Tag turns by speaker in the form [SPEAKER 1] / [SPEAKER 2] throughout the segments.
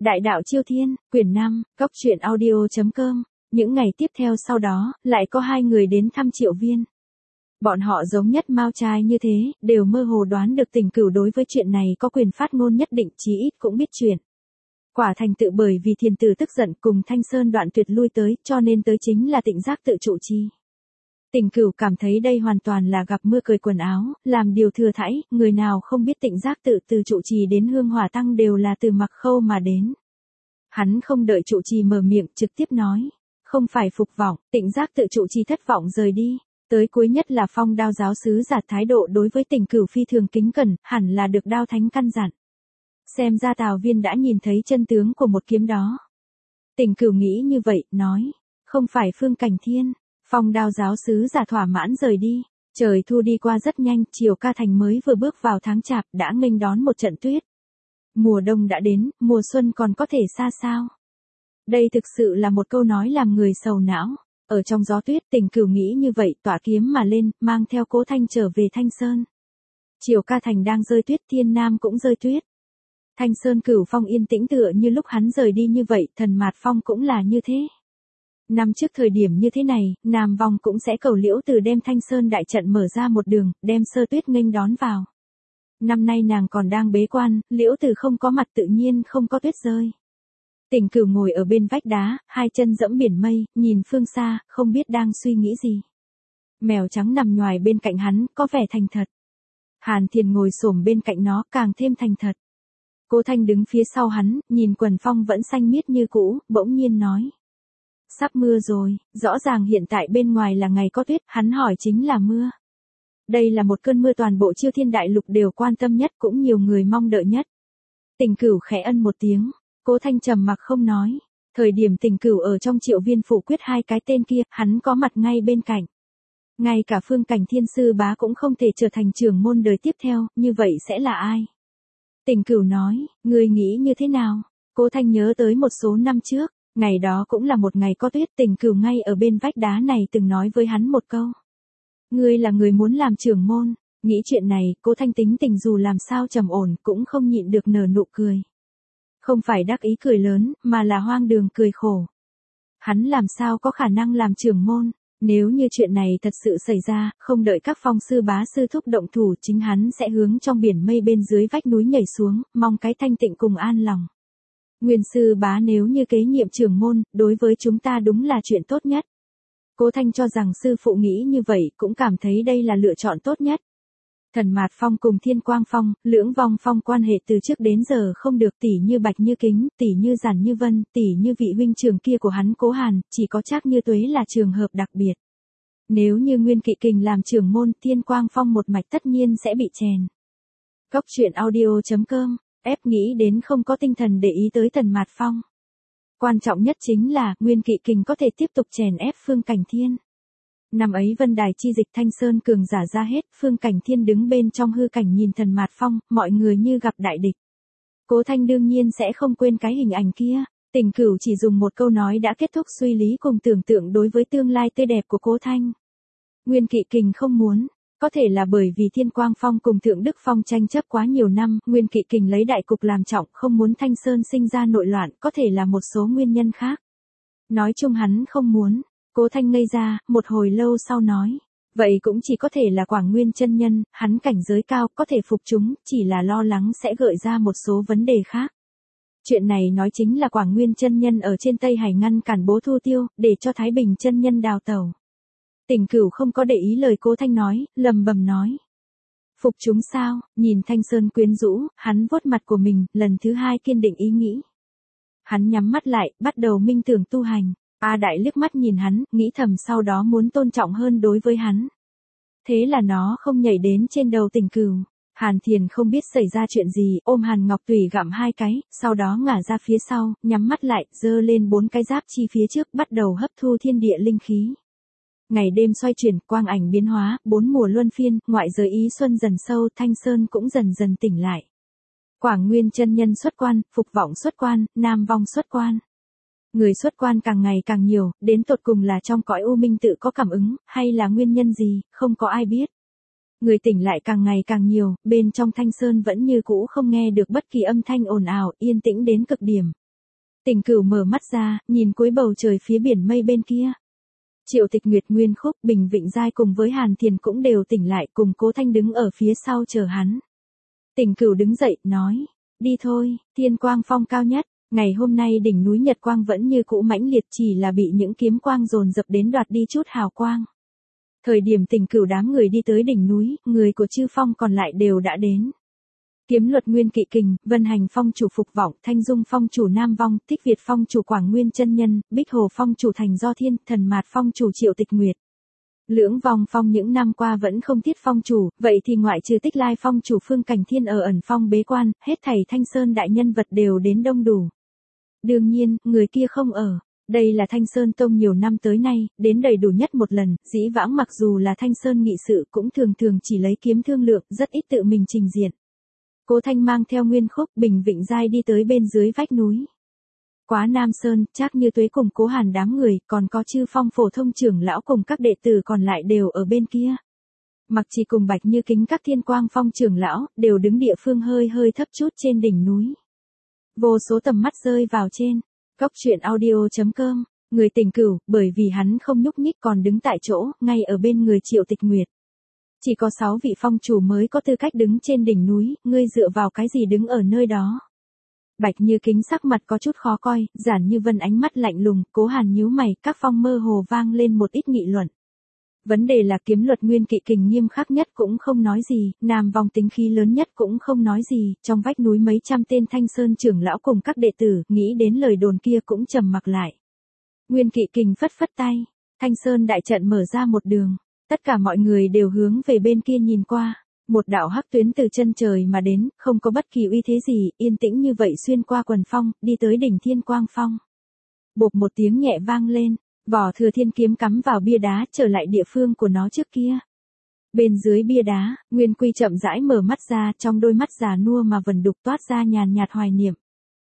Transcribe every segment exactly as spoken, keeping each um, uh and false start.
[SPEAKER 1] Đại đạo Chiêu Thiên, quyển năm, góc truyện audio chấm com. Những ngày tiếp theo sau đó, lại có hai người đến thăm Triệu Viên. Bọn họ giống nhất Mao trai như thế, đều mơ hồ đoán được Tình Cửu đối với chuyện này có quyền phát ngôn nhất định, chí ít cũng biết chuyện. Quả thành tựu bởi vì Thiền Tử tức giận cùng Thanh Sơn đoạn tuyệt lui tới, cho nên tới chính là Tịnh Giác tự trụ trì. Tình Cửu cảm thấy đây hoàn toàn là gặp mưa cởi quần áo, làm điều thừa thãi, người nào không biết Tịnh Giác tự từ trụ trì đến Hương Hỏa Tăng đều là từ Mặc Khâu mà đến. Hắn không đợi trụ trì mở miệng, trực tiếp nói, không phải phục vọng, Tịnh Giác tự trụ trì thất vọng rời đi. Tới cuối nhất là Phong Đao giáo sứ giả thái độ đối với Tình Cửu phi thường kính cẩn, hẳn là được Đao Thánh căn dặn. Xem ra Tào Viên đã nhìn thấy chân tướng của một kiếm đó. Tình Cửu nghĩ như vậy, nói, không phải Phương Cảnh Thiên. Phong Đao giáo sứ giả thỏa mãn rời đi. Trời thu đi qua rất nhanh, Triều Ca Thành mới vừa bước vào tháng Chạp đã nghênh đón một trận tuyết. Mùa đông đã đến, mùa xuân còn có thể xa sao? Đây thực sự là một câu nói làm người sầu não. Ở trong gió tuyết, Tình Cửu nghĩ như vậy, tỏa kiếm mà lên, mang theo Cố Thanh trở về Thanh Sơn. Triều Ca Thành đang rơi tuyết, Thiên Nam cũng rơi tuyết. Thanh Sơn Cửu Phong yên tĩnh tựa như lúc hắn rời đi như vậy, Thần Mạt Phong cũng là như thế. Năm trước thời điểm như thế này, Nam Vong cũng sẽ cầu Liễu Từ đem Thanh Sơn đại trận mở ra một đường, đem Sơ Tuyết nghênh đón vào. Năm nay nàng còn đang bế quan, Liễu Từ không có mặt tự nhiên không có tuyết rơi. Tình Cửu ngồi ở bên vách đá, hai chân dẫm biển mây, nhìn phương xa, không biết đang suy nghĩ gì. Mèo trắng nằm nhoài bên cạnh hắn, có vẻ thành thật. Hàn Thiền ngồi xổm bên cạnh nó, càng thêm thành thật. Cố Thanh đứng phía sau hắn, nhìn quần phong vẫn xanh miết như cũ, bỗng nhiên nói. Sắp mưa rồi, rõ ràng hiện tại bên ngoài là ngày có tuyết, hắn hỏi chính là mưa. Đây là một cơn mưa toàn bộ Chiêu Thiên đại lục đều quan tâm nhất, cũng nhiều người mong đợi nhất. Tình Cửu khẽ ân một tiếng, Cố Thanh trầm mặc không nói. Thời điểm Tình Cửu ở trong Triệu Viên phủ quyết hai cái tên kia, hắn có mặt ngay bên cạnh. Ngay cả Phương Cảnh Thiên sư bá cũng không thể trở thành trưởng môn đời tiếp theo, như vậy sẽ là ai? Tình Cửu nói, ngươi nghĩ như thế nào? Cố Thanh nhớ tới một số năm trước. Ngày đó cũng là một ngày có tuyết, Tình Cửu ngay ở bên vách đá này từng nói với hắn một câu. Ngươi là người muốn làm trưởng môn, nghĩ chuyện này, Cố Thanh tính tình dù làm sao trầm ổn cũng không nhịn được nở nụ cười. Không phải đắc ý cười lớn, mà là hoang đường cười khổ. Hắn làm sao có khả năng làm trưởng môn, nếu như chuyện này thật sự xảy ra, không đợi các phong sư bá sư thúc động thủ, chính hắn sẽ hướng trong biển mây bên dưới vách núi nhảy xuống, mong cái thanh tịnh cùng an lòng. Nguyên sư bá nếu như kế nhiệm trưởng môn, đối với chúng ta đúng là chuyện tốt nhất. Cố Thanh cho rằng sư phụ nghĩ như vậy, cũng cảm thấy đây là lựa chọn tốt nhất. Thần Mạt Phong cùng Thiên Quang Phong, Lưỡng Vong Phong quan hệ từ trước đến giờ không được, tỉ như Bạch Như Kính, tỉ như Giản Như Vân, tỉ như vị huynh trưởng kia của hắn Cố Hàn, chỉ có Trác Như Tuế là trường hợp đặc biệt. Nếu như Nguyên Kỵ Kình làm trưởng môn, Thiên Quang Phong một mạch tất nhiên sẽ bị chèn. Góc truyện audio chấm com. Ép nghĩ đến không có tinh thần để ý tới Thần Mạt Phong. Quan trọng nhất chính là, Nguyên Kỵ Kình có thể tiếp tục chèn ép Phương Cảnh Thiên. Năm ấy Vân Đài chi dịch Thanh Sơn cường giả ra hết, Phương Cảnh Thiên đứng bên trong hư cảnh nhìn Thần Mạt Phong, mọi người như gặp đại địch. Cố Thanh đương nhiên sẽ không quên cái hình ảnh kia. Tình Cửu chỉ dùng một câu nói đã kết thúc suy lý cùng tưởng tượng đối với tương lai tươi đẹp của Cố Thanh. Nguyên Kỵ Kình không muốn. Có thể là bởi vì Thiên Quang Phong cùng Thượng Đức Phong tranh chấp quá nhiều năm, Nguyên Kỵ Kình lấy đại cục làm trọng, không muốn Thanh Sơn sinh ra nội loạn, có thể là một số nguyên nhân khác. Nói chung hắn không muốn. Cố Thanh ngây ra, một hồi lâu sau nói. Vậy cũng chỉ có thể là Quảng Nguyên chân nhân, hắn cảnh giới cao, có thể phục chúng, chỉ là lo lắng sẽ gợi ra một số vấn đề khác. Chuyện này nói chính là Quảng Nguyên chân nhân ở trên Tây Hải ngăn cản Bố Thu Tiêu, để cho Thái Bình chân nhân đào tẩu. Tình Cửu không có để ý lời Cố Thanh nói, lầm bầm nói. Phục chúng sao, nhìn Thanh Sơn quyến rũ, hắn vuốt mặt của mình, lần thứ hai kiên định ý nghĩ. Hắn nhắm mắt lại, bắt đầu minh tưởng tu hành. A Đại liếc mắt nhìn hắn, nghĩ thầm sau đó muốn tôn trọng hơn đối với hắn. Thế là nó không nhảy đến trên đầu Tình Cửu. Hàn Thiền không biết xảy ra chuyện gì, ôm Hàn Ngọc Tùy gặm hai cái, sau đó ngả ra phía sau, nhắm mắt lại, giơ lên bốn cái giáp chi phía trước, bắt đầu hấp thu thiên địa linh khí. Ngày đêm xoay chuyển, quang ảnh biến hóa, bốn mùa luân phiên, ngoại giới ý xuân dần sâu, Thanh Sơn cũng dần dần tỉnh lại. Quảng Nguyên chân nhân xuất quan, Phục Vọng xuất quan, Nam Vong xuất quan. Người xuất quan càng ngày càng nhiều, đến tột cùng là trong cõi u minh tự có cảm ứng, hay là nguyên nhân gì, không có ai biết. Người tỉnh lại càng ngày càng nhiều, bên trong Thanh Sơn vẫn như cũ không nghe được bất kỳ âm thanh ồn ào, yên tĩnh đến cực điểm. Tình Cửu mở mắt ra, nhìn cuối bầu trời phía biển mây bên kia. Triệu Tịch Nguyệt, Nguyên Khúc, Bình Vịnh Giai cùng với Hàn Thiền cũng đều tỉnh lại, cùng Cố Thanh đứng ở phía sau chờ hắn. Tình Cửu đứng dậy, nói, đi thôi, thiên quang phong cao nhất, ngày hôm nay đỉnh núi Nhật Quang vẫn như cũ mãnh liệt, chỉ là bị những kiếm quang dồn dập đến đoạt đi chút hào quang. Thời điểm Tình Cửu đám người đi tới đỉnh núi, người của Chư Phong còn lại đều đã đến. Kiếm Luật Nguyên Kỵ Kình, Vân Hành Phong chủ Phục Vọng, Thanh Dung Phong chủ Nam Vong, Thích Việt Phong chủ Quảng Nguyên Chân Nhân, Bích Hồ Phong chủ Thành Do Thiên, Thần Mạt Phong chủ Triệu Tịch Nguyệt. Lưỡng Vòng Phong những năm qua vẫn không thiết phong chủ, vậy thì ngoại trừ Tích Lai Phong chủ Phương Cảnh Thiên ở ẩn phong bế quan, hết thảy Thanh Sơn đại nhân vật đều đến đông đủ. Đương nhiên, người kia không ở. Đây là Thanh Sơn Tông nhiều năm tới nay, đến đầy đủ nhất một lần, dĩ vãng mặc dù là Thanh Sơn nghị sự cũng thường thường chỉ lấy kiếm thương lượng, rất ít tự mình trình diện. Cố Thanh mang theo Nguyên Khúc, Bình Vịnh Giai đi tới bên dưới vách núi. Quá Nam Sơn, Trác Như Tuế cùng Cố Hàn đám người, còn có Chư Phong phổ thông trưởng lão cùng các đệ tử còn lại đều ở bên kia. Mặc Chỉ cùng Bạch Như Kính các Thiên Quang Phong trưởng lão, đều đứng địa phương hơi hơi thấp chút trên đỉnh núi. Vô số tầm mắt rơi vào trên. Cốc truyện audio chấm com, người Tình Cửu, bởi vì hắn không nhúc nhích còn đứng tại chỗ, ngay ở bên người Triệu Tịch Nguyệt. Chỉ có sáu vị phong chủ mới có tư cách đứng trên đỉnh núi, ngươi dựa vào cái gì đứng ở nơi đó. Bạch Như Kính sắc mặt có chút khó coi, Giản Như Vân ánh mắt lạnh lùng, Cố Hàn nhíu mày, các phong mơ hồ vang lên một ít nghị luận. Vấn đề là Kiếm Luật Nguyên Kỵ Kình nghiêm khắc nhất cũng không nói gì, Nam Vong tính khí lớn nhất cũng không nói gì, trong vách núi mấy trăm tên Thanh Sơn trưởng lão cùng các đệ tử, nghĩ đến lời đồn kia cũng trầm mặc lại. Nguyên Kỵ Kình phất phất tay, Thanh Sơn đại trận mở ra một đường, tất cả mọi người đều hướng về bên kia nhìn qua. Một đạo hắc tuyến từ chân trời mà đến, không có bất kỳ uy thế gì, yên tĩnh như vậy xuyên qua quần phong, đi tới đỉnh Thiên Quang Phong. Bộp một tiếng nhẹ vang lên, vỏ Thừa Thiên kiếm cắm vào bia đá, trở lại địa phương của nó trước kia. Bên dưới bia đá, Nguyên Quy chậm rãi mở mắt ra, trong đôi mắt già nua mà vần đục toát ra nhàn nhạt hoài niệm.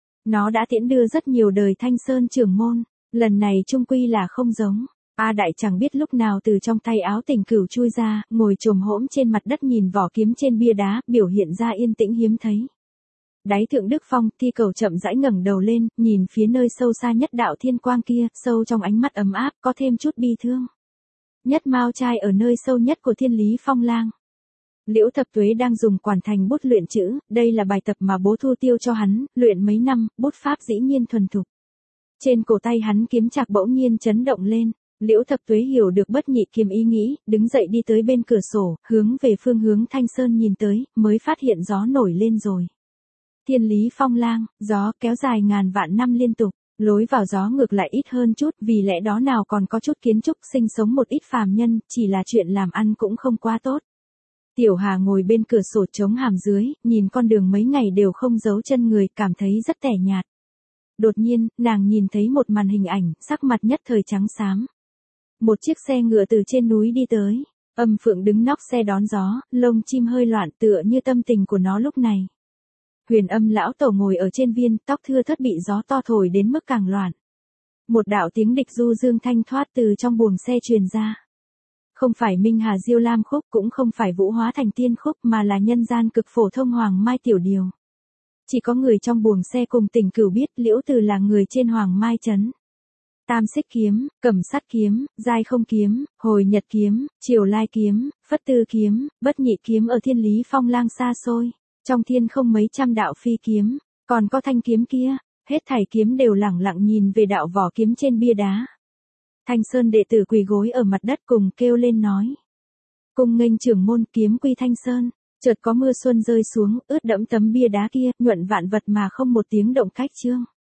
[SPEAKER 1] Nó đã tiễn đưa rất nhiều đời Thanh Sơn trưởng môn, lần này chung quy là không giống. A Đại chẳng biết lúc nào từ trong tay áo Tình Cửu chui ra, ngồi chồm hỗn trên mặt đất nhìn vỏ kiếm trên bia đá, biểu hiện ra yên tĩnh hiếm thấy. Đáy Thượng Đức Phong, Thi Cầu chậm rãi ngẩng đầu lên, nhìn phía nơi sâu xa nhất đạo thiên quang kia, sâu trong ánh mắt ấm áp, có thêm chút bi thương. Nhất Mao trai ở nơi sâu nhất của Thiên Lý Phong lang. Liễu Thập Tuế đang dùng quản thành bút luyện chữ, đây là bài tập mà bố Thu Tiêu cho hắn, luyện mấy năm, bút pháp dĩ nhiên thuần thục. Trên cổ tay hắn kiếm chạc bỗng nhiên chấn động lên. Liễu Thập Tuế hiểu được bất nhị kiếm ý nghĩ, đứng dậy đi tới bên cửa sổ, hướng về phương hướng Thanh Sơn nhìn tới, mới phát hiện gió nổi lên rồi. Thiên Lý Phong lang, gió kéo dài ngàn vạn năm liên tục, lối vào gió ngược lại ít hơn chút, vì lẽ đó nào còn có chút kiến trúc sinh sống một ít phàm nhân, chỉ là chuyện làm ăn cũng không quá tốt. Tiểu Hà ngồi bên cửa sổ chống hàm dưới, nhìn con đường mấy ngày đều không giấu chân người, cảm thấy rất tẻ nhạt. Đột nhiên, nàng nhìn thấy một màn hình ảnh, sắc mặt nhất thời trắng xám. Một chiếc xe ngựa từ trên núi đi tới, Âm Phượng đứng nóc xe đón gió, lông chim hơi loạn tựa như tâm tình của nó lúc này. Huyền Âm lão tổ ngồi ở trên viên, tóc thưa thớt bị gió to thổi đến mức càng loạn. Một đạo tiếng địch du dương thanh thoát từ trong buồng xe truyền ra. Không phải Minh Hà Diêu Lam khúc, cũng không phải Vũ Hóa Thành Tiên khúc, mà là nhân gian cực phổ thông Hoàng Mai tiểu điều. Chỉ có người trong buồng xe cùng Tình Cửu biết Liễu Từ là người trên Hoàng Mai trấn. Tam Xích kiếm, Cẩm Sắt kiếm, Giai Không kiếm, Hồi Nhật kiếm, Triều Lai kiếm, Phất Tư kiếm, Bất Nhị kiếm ở Thiên Lý Phong lang xa xôi, trong thiên không mấy trăm đạo phi kiếm, còn có thanh kiếm kia, hết thảy kiếm đều lẳng lặng nhìn về đạo vỏ kiếm trên bia đá. Thanh Sơn đệ tử quỳ gối ở mặt đất cùng kêu lên nói: "Cung nghênh trưởng môn, kiếm quy Thanh Sơn." Chợt có mưa xuân rơi xuống, ướt đẫm tấm bia đá kia, nhuận vạn vật mà không một tiếng động cách chương.